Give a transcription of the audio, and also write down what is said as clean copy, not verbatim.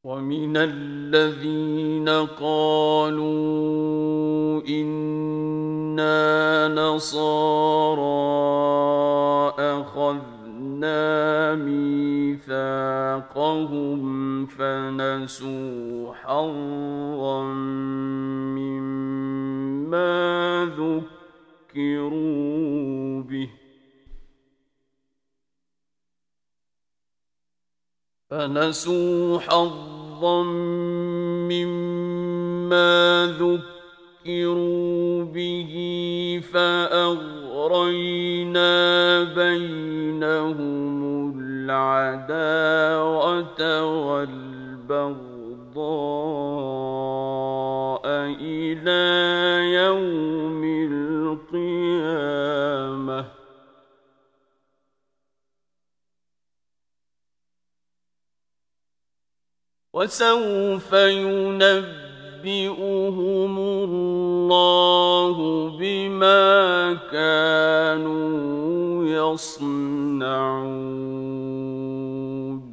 ومن الذين قالوا إنا نصارى أخذنا ميثاقهم فنسوا حظا مما ذكروا به فأغرينا بينهم العداوة والبغضاء إلى يوم القيامة وسوف ينبئهم الله بما كانوا يصنعون